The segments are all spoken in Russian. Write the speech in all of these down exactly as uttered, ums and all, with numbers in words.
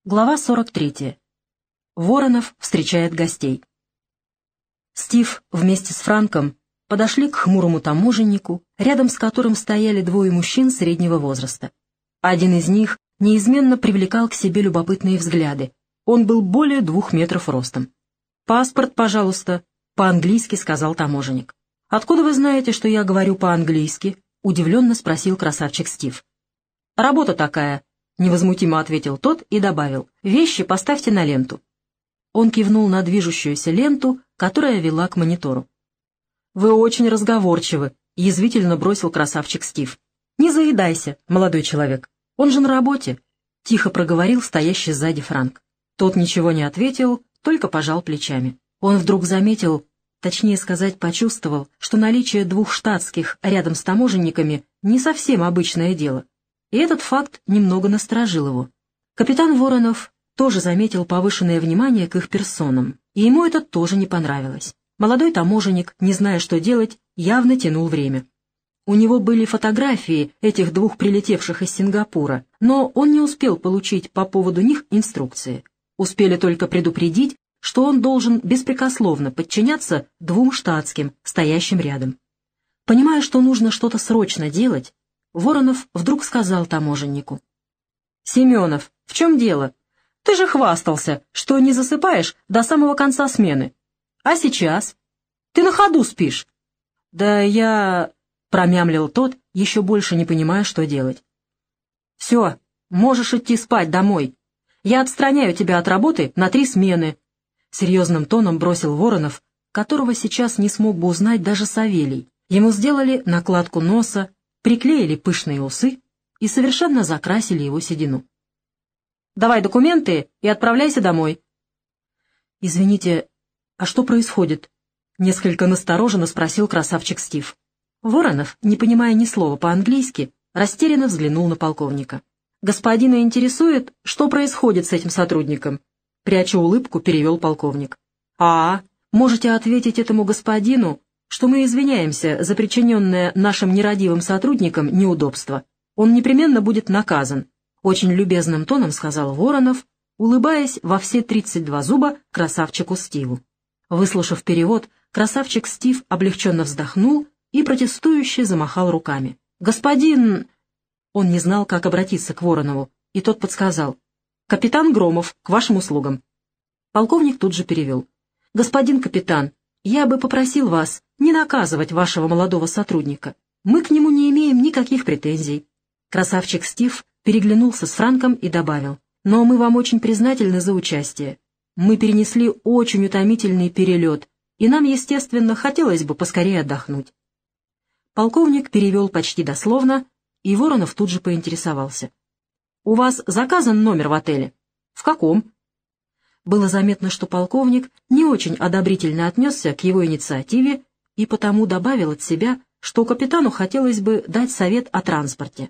Глава сорок третья. Воронов встречает гостей. Стив вместе с Франком подошли к хмурому таможеннику, рядом с которым стояли двое мужчин среднего возраста. Один из них неизменно привлекал к себе любопытные взгляды. Он был более двух метров ростом. «Паспорт, пожалуйста», — по-английски сказал таможенник. «Откуда вы знаете, что я говорю по-английски?» — удивленно спросил красавчик Стив. «Работа такая», — невозмутимо ответил тот и добавил: «Вещи поставьте на ленту». Он кивнул на движущуюся ленту, которая вела к монитору. «Вы очень разговорчивы», — язвительно бросил красавчик Стив. «Не заедайся, молодой человек. Он же на работе», — тихо проговорил стоящий сзади Франк. Тот ничего не ответил, только пожал плечами. Он вдруг заметил, точнее сказать, почувствовал, что наличие двух штатских рядом с таможенниками не совсем обычное дело. И этот факт немного насторожил его. Капитан Воронов тоже заметил повышенное внимание к их персонам, и ему это тоже не понравилось. Молодой таможенник, не зная, что делать, явно тянул время. У него были фотографии этих двух прилетевших из Сингапура, но он не успел получить по поводу них инструкции. Успели только предупредить, что он должен беспрекословно подчиняться двум штатским, стоящим рядом. Понимая, что нужно что-то срочно делать, Воронов вдруг сказал таможеннику: «Семенов, в чем дело? Ты же хвастался, что не засыпаешь до самого конца смены. А сейчас? Ты на ходу спишь». «Да я...» — промямлил тот, еще больше не понимая, что делать. «Все, можешь идти спать домой. Я отстраняю тебя от работы на три смены», — серьезным тоном бросил Воронов, которого сейчас не смог бы узнать даже Савелий. Ему сделали накладку носа, приклеили пышные усы и совершенно закрасили его седину. «Давай документы и отправляйся домой». «Извините, а что происходит?» — несколько настороженно спросил красавчик Стив. Воронов, не понимая ни слова по-английски, растерянно взглянул на полковника. «Господина интересует, что происходит с этим сотрудником?» — пряча улыбку, перевел полковник. «А, можете ответить этому господину, что мы извиняемся за причиненное нашим нерадивым сотрудникам неудобство. Он непременно будет наказан», — очень любезным тоном сказал Воронов, улыбаясь во все тридцать два зуба красавчику Стиву. Выслушав перевод, красавчик Стив облегченно вздохнул и протестующе замахал руками. «Господин...» Он не знал, как обратиться к Воронову, и тот подсказал: «Капитан Громов, к вашим услугам». Полковник тут же перевел: «Господин капитан, я бы попросил вас не наказывать вашего молодого сотрудника. Мы к нему не имеем никаких претензий». Красавчик Стив переглянулся с Франком и добавил: «Но мы вам очень признательны за участие. Мы перенесли очень утомительный перелет, и нам, естественно, хотелось бы поскорее отдохнуть». Полковник перевел почти дословно, и Воронов тут же поинтересовался: «У вас заказан номер в отеле?» «В каком?» Было заметно, что полковник не очень одобрительно отнесся к его инициативе и потому добавил от себя, что капитану хотелось бы дать совет о транспорте.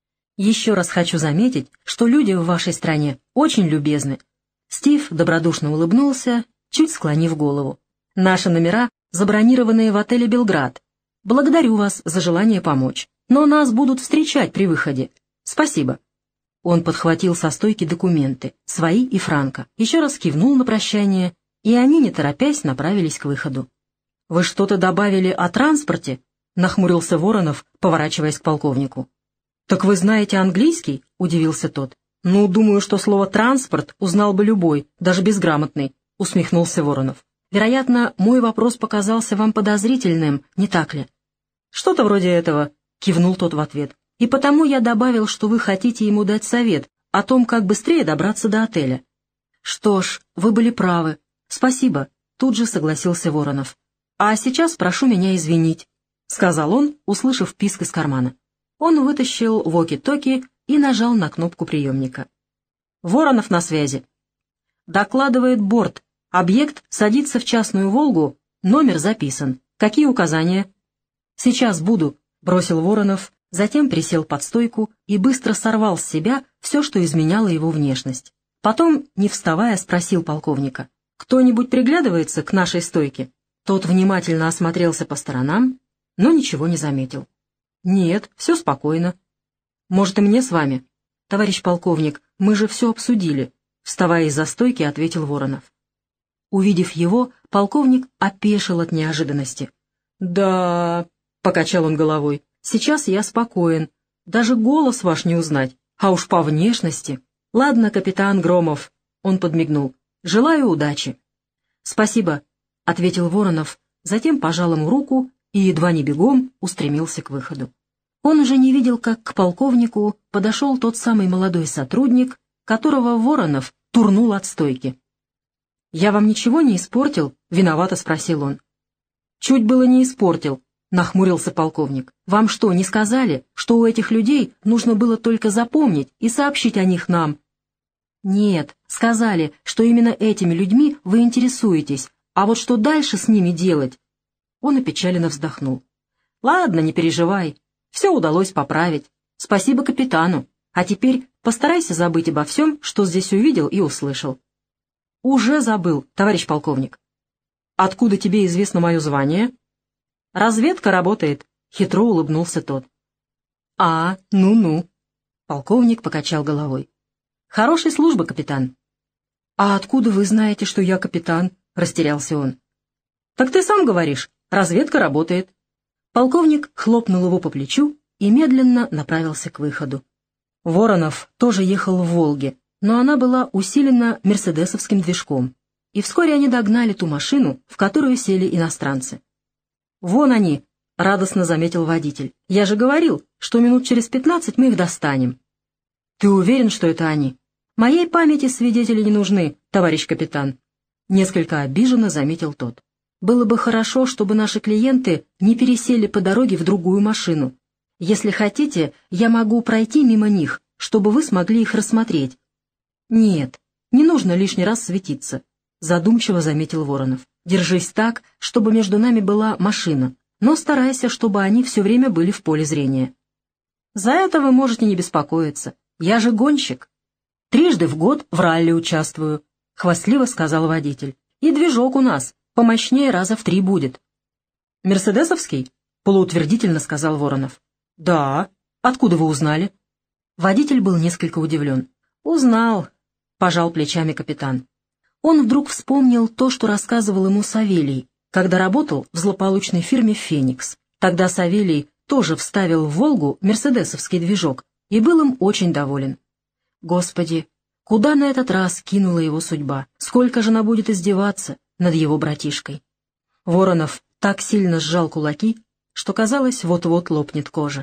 «Еще раз хочу заметить, что люди в вашей стране очень любезны». Стив добродушно улыбнулся, чуть склонив голову. «Наши номера забронированные в отеле «Белград». Благодарю вас за желание помочь, но нас будут встречать при выходе. Спасибо». Он подхватил со стойки документы, свои и Франка, еще раз кивнул на прощание, и они, не торопясь, направились к выходу. «Вы что-то добавили о транспорте?» — нахмурился Воронов, поворачиваясь к полковнику. «Так вы знаете английский?» — удивился тот. «Ну, думаю, что слово «транспорт» узнал бы любой, даже безграмотный», — усмехнулся Воронов. «Вероятно, мой вопрос показался вам подозрительным, не так ли?» «Что-то вроде этого», — кивнул тот в ответ. «И потому я добавил, что вы хотите ему дать совет о том, как быстрее добраться до отеля». «Что ж, вы были правы. Спасибо», — тут же согласился Воронов. «А сейчас прошу меня извинить», — сказал он, услышав писк из кармана. Он вытащил воки-токи и нажал на кнопку приемника. «Воронов на связи». «Докладывает борт. Объект садится в частную «Волгу», номер записан. Какие указания?» «Сейчас буду», — бросил Воронов, затем присел под стойку и быстро сорвал с себя все, что изменяло его внешность. Потом, не вставая, спросил полковника: «Кто-нибудь приглядывается к нашей стойке?» Тот внимательно осмотрелся по сторонам, но ничего не заметил. «Нет, все спокойно». «Может, и мне с вами?» «Товарищ полковник, мы же все обсудили. вставая из-за стойки, ответил Воронов. Увидев его, полковник опешил от неожиданности. «Да...» — покачал он головой. «Сейчас я спокоен. Даже голос ваш не узнать. А уж по внешности...» «Ладно, капитан Громов», — он подмигнул. «Желаю удачи». «Спасибо», — ответил Воронов, затем пожал ему руку и едва не бегом устремился к выходу. Он уже не видел, как к полковнику подошел тот самый молодой сотрудник, которого Воронов турнул от стойки. «Я вам ничего не испортил?» — виновато спросил он. «Чуть было не испортил», — нахмурился полковник. «Вам что, не сказали, что у этих людей нужно было только запомнить и сообщить о них нам?» «Нет, сказали, что именно этими людьми вы интересуетесь, а вот что дальше с ними делать?» Он опечаленно вздохнул. «Ладно, не переживай, все удалось поправить. Спасибо капитану. А теперь постарайся забыть обо всем, что здесь увидел и услышал». «Уже забыл, товарищ полковник». «Откуда тебе известно мое звание?» «Разведка работает», — хитро улыбнулся тот. «А, ну-ну», — полковник покачал головой. «Хорошей службы, капитан». «А откуда вы знаете, что я капитан?» — растерялся он. «Так ты сам говоришь, разведка работает». Полковник хлопнул его по плечу и медленно направился к выходу. Воронов тоже ехал в «Волге», но она была усилена мерседесовским движком, и вскоре они догнали ту машину, в которую сели иностранцы. «Вон они», — радостно заметил водитель. «Я же говорил, что минут через пятнадцать мы их достанем». «Ты уверен, что это они?» «Моей памяти свидетели не нужны, товарищ капитан», — несколько обиженно заметил тот. «Было бы хорошо, чтобы наши клиенты не пересели по дороге в другую машину. Если хотите, я могу пройти мимо них, чтобы вы смогли их рассмотреть». «Нет, не нужно лишний раз светиться», — задумчиво заметил Воронов. «Держись так, чтобы между нами была машина, но старайся, чтобы они все время были в поле зрения». «За это вы можете не беспокоиться. Я же гонщик. Трижды в год в ралли участвую», — хвастливо сказал водитель. «И движок у нас помощнее раза в три будет». «Мерседесовский?» — полуутвердительно сказал Воронов. «Да. Откуда вы узнали?» Водитель был несколько удивлен. «Узнал», — пожал плечами капитан. Он вдруг вспомнил то, что рассказывал ему Савелий, когда работал в злополучной фирме «Феникс». Тогда Савелий тоже вставил в «Волгу» мерседесовский движок и был им очень доволен. Господи, куда на этот раз кинула его судьба? Сколько же она будет издеваться над его братишкой? Воронов так сильно сжал кулаки, что, казалось, вот-вот лопнет кожа.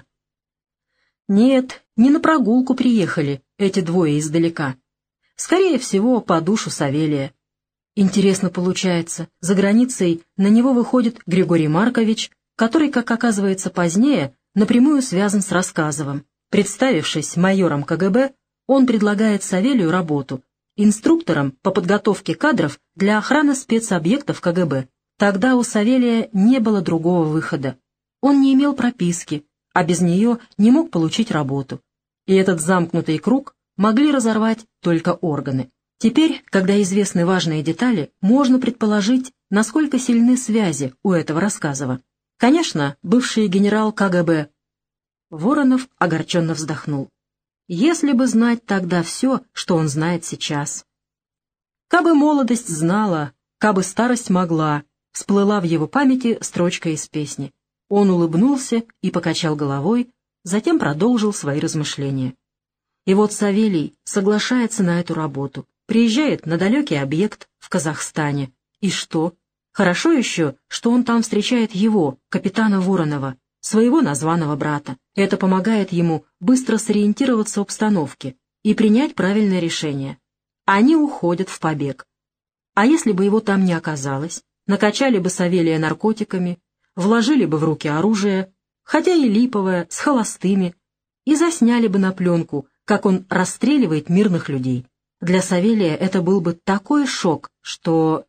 Нет, не на прогулку приехали эти двое издалека. Скорее всего, по душу Савелия. Интересно получается, за границей на него выходит Григорий Маркович, который, как оказывается позднее, напрямую связан с Рассказовым. Представившись майором ка гэ бэ, он предлагает Савелию работу инструктором по подготовке кадров для охраны спецобъектов ка гэ бэ. Тогда у Савелия не было другого выхода. Он не имел прописки, а без нее не мог получить работу. И этот замкнутый круг могли разорвать только органы. Теперь, когда известны важные детали, можно предположить, насколько сильны связи у этого Рассказова. Конечно, бывший генерал ка гэ бэ. Воронов огорченно вздохнул. Если бы знать тогда все, что он знает сейчас. Кабы молодость знала, кабы старость могла, всплыла в его памяти строчка из песни. Он улыбнулся и покачал головой, затем продолжил свои размышления. И вот Савелий соглашается на эту работу, приезжает на далекий объект в Казахстане. И что? Хорошо еще, что он там встречает его, капитана Воронова, своего названного брата. Это помогает ему быстро сориентироваться в обстановке и принять правильное решение. Они уходят в побег. А если бы его там не оказалось, накачали бы Савелия наркотиками, вложили бы в руки оружие, хотя и липовое, с холостыми, и засняли бы на пленку, как он расстреливает мирных людей. Для Савелия это был бы такой шок, что...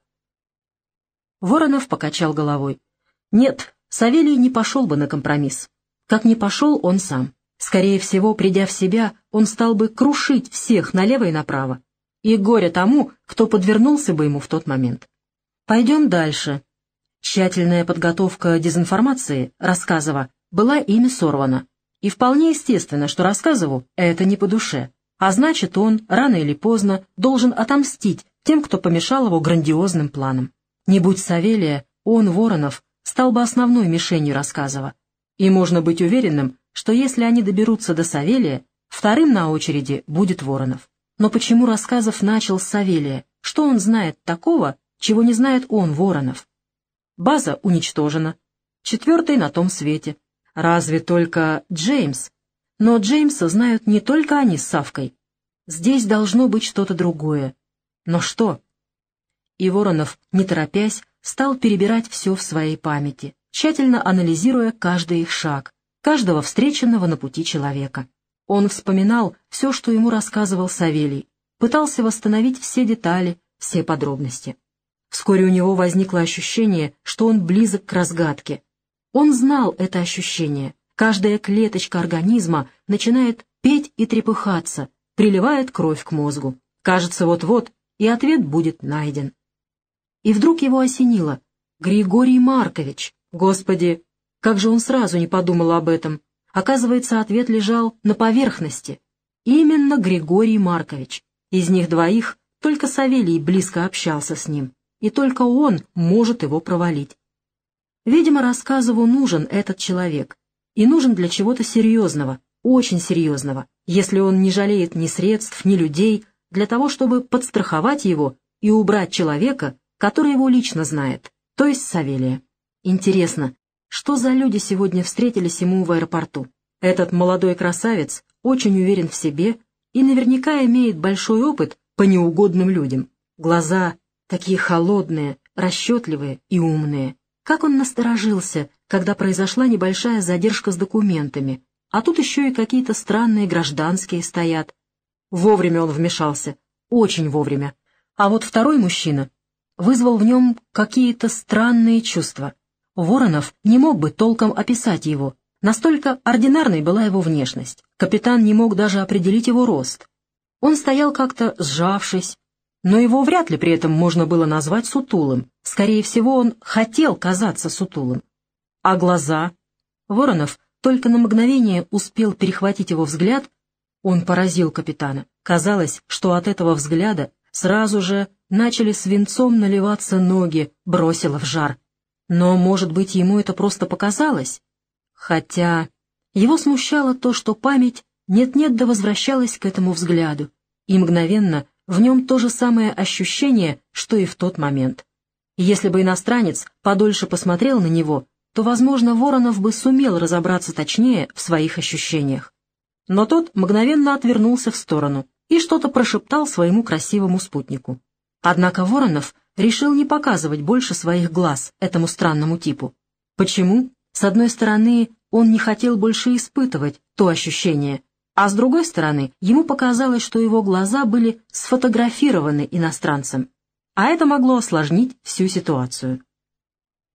Воронов покачал головой. Нет, Савелий не пошел бы на компромисс. Как не пошел он сам. Скорее всего, придя в себя, он стал бы крушить всех налево и направо. И горе тому, кто подвернулся бы ему в тот момент. Пойдем дальше. Тщательная подготовка дезинформации Рассказова была ими сорвана. И вполне естественно, что Рассказову это не по душе. А значит, он, рано или поздно, должен отомстить тем, кто помешал его грандиозным планам. Не будь Савелия, он, Воронов, стал бы основной мишенью Рассказова. И можно быть уверенным, что если они доберутся до Савелия, вторым на очереди будет Воронов. Но почему Рассказов начал с Савелия? Что он знает такого, чего не знает он, Воронов? База уничтожена. Четвертый на том свете. Разве только Джеймс? Но Джеймса знают не только они с Савкой. Здесь должно быть что-то другое. Но что? И Воронов, не торопясь, стал перебирать все в своей памяти, тщательно анализируя каждый их шаг, каждого встреченного на пути человека. Он вспоминал все, что ему рассказывал Савелий, пытался восстановить все детали, все подробности. Вскоре у него возникло ощущение, что он близок к разгадке. Он знал это ощущение. Каждая клеточка организма начинает петь и трепыхаться, приливает кровь к мозгу. Кажется, вот-вот и ответ будет найден. И вдруг его осенило. Григорий Маркович! Господи, как же он сразу не подумал об этом? Оказывается, ответ лежал на поверхности. Именно Григорий Маркович. Из них двоих только Савелий близко общался с ним, и только он может его провалить. Видимо, Рассказову нужен этот человек. И нужен для чего-то серьезного, очень серьезного, если он не жалеет ни средств, ни людей, для того, чтобы подстраховать его и убрать человека, который его лично знает, то есть Савелия. Интересно, что за люди сегодня встретились ему в аэропорту? Этот молодой красавец очень уверен в себе и наверняка имеет большой опыт по неугодным людям. Глаза такие холодные, расчетливые и умные. Как он насторожился, когда произошла небольшая задержка с документами, а тут еще и какие-то странные гражданские стоят. Вовремя он вмешался, очень вовремя. А вот второй мужчина вызвал в нем какие-то странные чувства. Воронов не мог бы толком описать его, настолько ординарной была его внешность. Капитан не мог даже определить его рост. Он стоял как-то сжавшись, но его вряд ли при этом можно было назвать сутулым. Скорее всего, он хотел казаться сутулым. А глаза? Воронов только на мгновение успел перехватить его взгляд. Он поразил капитана. Казалось, что от этого взгляда сразу же начали свинцом наливаться ноги, бросило в жар. Но, может быть, ему это просто показалось? Хотя его смущало то, что память нет-нет да возвращалась к этому взгляду, и мгновенно в нем то же самое ощущение, что и в тот момент. Если бы иностранец подольше посмотрел на него, то, возможно, Воронов бы сумел разобраться точнее в своих ощущениях. Но тот мгновенно отвернулся в сторону и что-то прошептал своему красивому спутнику. Однако Воронов решил не показывать больше своих глаз этому странному типу. Почему? С одной стороны, он не хотел больше испытывать то ощущение, а с другой стороны, ему показалось, что его глаза были сфотографированы иностранцем, а это могло осложнить всю ситуацию.